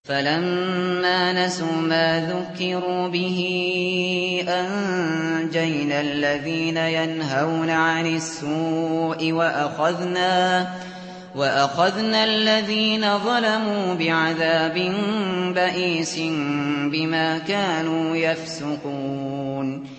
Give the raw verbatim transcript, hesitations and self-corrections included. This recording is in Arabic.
فَلَمَّا نَسُوا مَا ذُكِّرُوا بِهِ أَنجَيْنَا الَّذِينَ يَنْهَوْنَ عَنِ السُّوءِ وَأَخَذْنَا الَّذِينَ ظَلَمُوا بِعَذَابٍ بَئِيسٍ بِمَا كَانُوا يَفْسُقُونَ